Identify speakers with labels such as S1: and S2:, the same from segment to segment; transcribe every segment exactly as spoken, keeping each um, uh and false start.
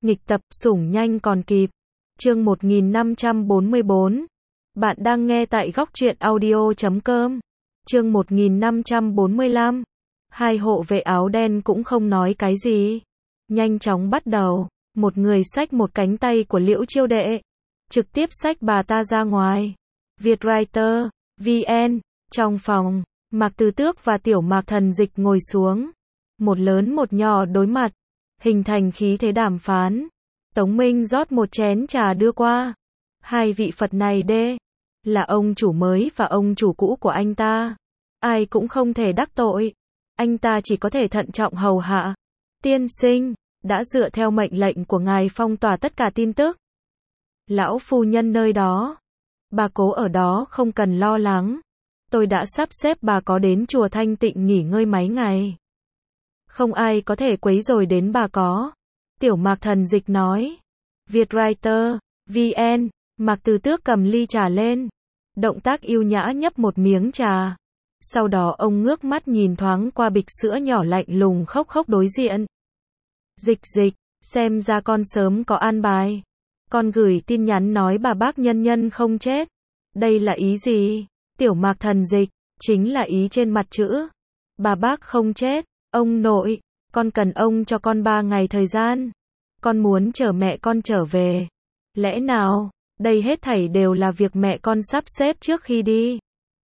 S1: Nghịch tập, sủng nhanh còn kịp. Chương một nghìn năm trăm bốn mươi bốn. Bạn đang nghe tại góc truyện audio chấm com. Chương một nghìn năm trăm bốn mươi lăm. Hai hộ vệ áo đen cũng không nói cái gì. Nhanh chóng bắt đầu. Một người xách một cánh tay của Liễu Chiêu Đệ. Trực tiếp xách bà ta ra ngoài. Vietwriter, vê en. Trong phòng, Mạc Từ Tước và Tiểu Mạc Thần Dịch ngồi xuống. Một lớn một nhỏ đối mặt. Hình thành khí thế đàm phán. Tống Minh rót một chén trà đưa qua. Hai vị Phật này đê. Là ông chủ mới và ông chủ cũ của anh ta. Ai cũng không thể đắc tội. Anh ta chỉ có thể thận trọng hầu hạ. Tiên sinh, đã dựa theo mệnh lệnh của ngài phong tỏa tất cả tin tức. Lão phu nhân nơi đó. Bà cố ở đó không cần lo lắng. Tôi đã sắp xếp bà có đến chùa Thanh Tịnh nghỉ ngơi mấy ngày. Không ai có thể quấy rối đến bà có. Tiểu Mạc Thần Dịch nói. Vietwriter, vê en. Mạc Từ Tước cầm ly trà lên. Động tác yêu nhã nhấp một miếng trà. Sau đó ông ngước mắt nhìn thoáng qua bịch sữa nhỏ lạnh lùng khốc khốc đối diện. Dịch dịch, xem ra con sớm có an bài. Con gửi tin nhắn nói bà bác nhân nhân không chết. Đây là ý gì? Tiểu Mạc Thần Dịch, chính là ý trên mặt chữ. Bà bác không chết. Ông nội, con cần ông cho con ba ngày thời gian. Con muốn chở mẹ con trở về. Lẽ nào, đây hết thảy đều là việc mẹ con sắp xếp trước khi đi?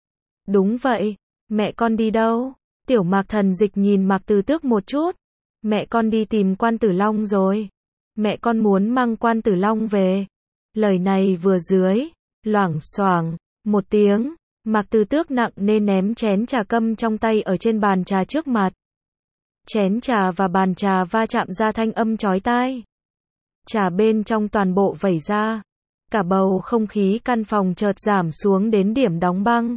S1: Đúng vậy, mẹ con đi đâu? Tiểu Mạc Thần Dịch nhìn Mạc Từ Tước một chút. Mẹ con đi tìm Quan Tử Long rồi. Mẹ con muốn mang Quan Tử Long về. Lời này vừa dưới, loảng xoảng, một tiếng, Mạc Từ Tước nặng nề ném chén trà câm trong tay ở trên bàn trà trước mặt. Chén trà và bàn trà va chạm ra thanh âm chói tai. Trà bên trong toàn bộ vẩy ra. Cả bầu không khí căn phòng chợt giảm xuống đến điểm đóng băng.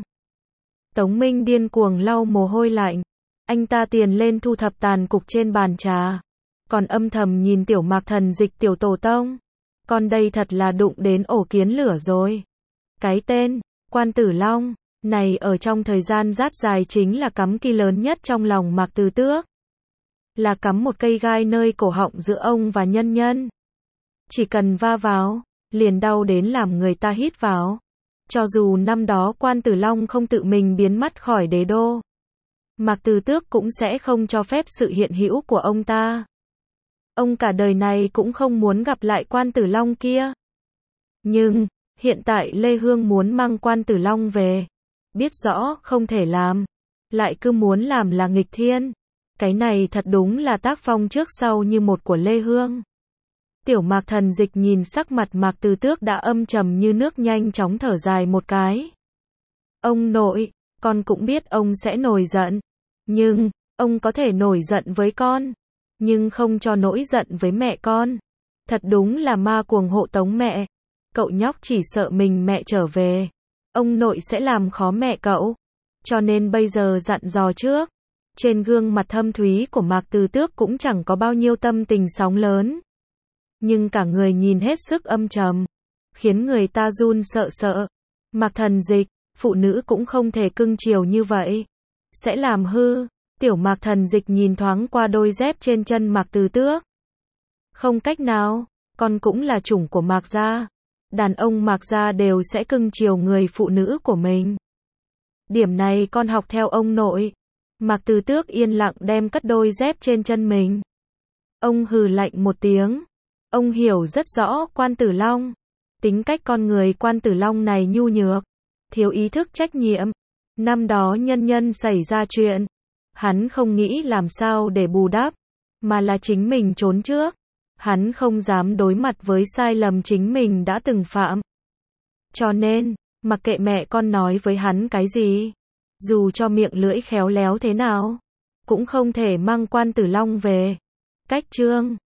S1: Tống Minh điên cuồng lau mồ hôi lạnh. Anh ta tiền lên thu thập tàn cục trên bàn trà. Còn âm thầm nhìn Tiểu Mạc Thần Dịch tiểu tổ tông. Con đây thật là đụng đến ổ kiến lửa rồi. Cái tên, Quan Tử Long, này ở trong thời gian rát dài chính là cắm ki lớn nhất trong lòng Mạc Từ Tước. Là cắm một cây gai nơi cổ họng giữa ông và nhân nhân. Chỉ cần va vào, liền đau đến làm người ta hít vào. Cho dù năm đó Quan Tử Long không tự mình biến mất khỏi đế đô, Mạc Từ Tước cũng sẽ không cho phép sự hiện hữu của ông ta. Ông cả đời này cũng không muốn gặp lại Quan Tử Long kia. Nhưng, hiện tại Lê Hương muốn mang Quan Tử Long về. Biết rõ không thể làm. Lại cứ muốn làm là nghịch thiên. Cái này thật đúng là tác phong trước sau như một của Lê Hương. Tiểu Mạc Thần Dịch nhìn sắc mặt Mạc Từ Tước đã âm trầm như nước nhanh chóng thở dài một cái. Ông nội, con cũng biết ông sẽ nổi giận. Nhưng, ông có thể nổi giận với con. Nhưng không cho nổi giận với mẹ con. Thật đúng là ma cuồng hộ tống mẹ. Cậu nhóc chỉ sợ mình mẹ trở về. Ông nội sẽ làm khó mẹ cậu. Cho nên bây giờ dặn dò trước. Trên gương mặt thâm thúy của Mạc Từ Tước cũng chẳng có bao nhiêu tâm tình sóng lớn. Nhưng cả người nhìn hết sức âm trầm. Khiến người ta run sợ sợ. Mạc Thần Dịch, phụ nữ cũng không thể cưng chiều như vậy. Sẽ làm hư. Tiểu Mạc Thần Dịch nhìn thoáng qua đôi dép trên chân Mạc Từ Tước. Không cách nào, con cũng là chủng của Mạc gia. Đàn ông Mạc gia đều sẽ cưng chiều người phụ nữ của mình. Điểm này con học theo ông nội. Mạc Từ Tước yên lặng đem cất đôi dép trên chân mình. Ông hừ lạnh một tiếng. Ông hiểu rất rõ Quan Tử Long. Tính cách con người Quan Tử Long này nhu nhược. Thiếu ý thức trách nhiệm. Năm đó nhân nhân xảy ra chuyện. Hắn không nghĩ làm sao để bù đắp. Mà là chính mình trốn trước. Hắn không dám đối mặt với sai lầm chính mình đã từng phạm. Cho nên, mặc kệ mẹ con nói với hắn cái gì. Dù cho miệng lưỡi khéo léo thế nào. Cũng không thể mang Quan Tử Long về. Cách chương.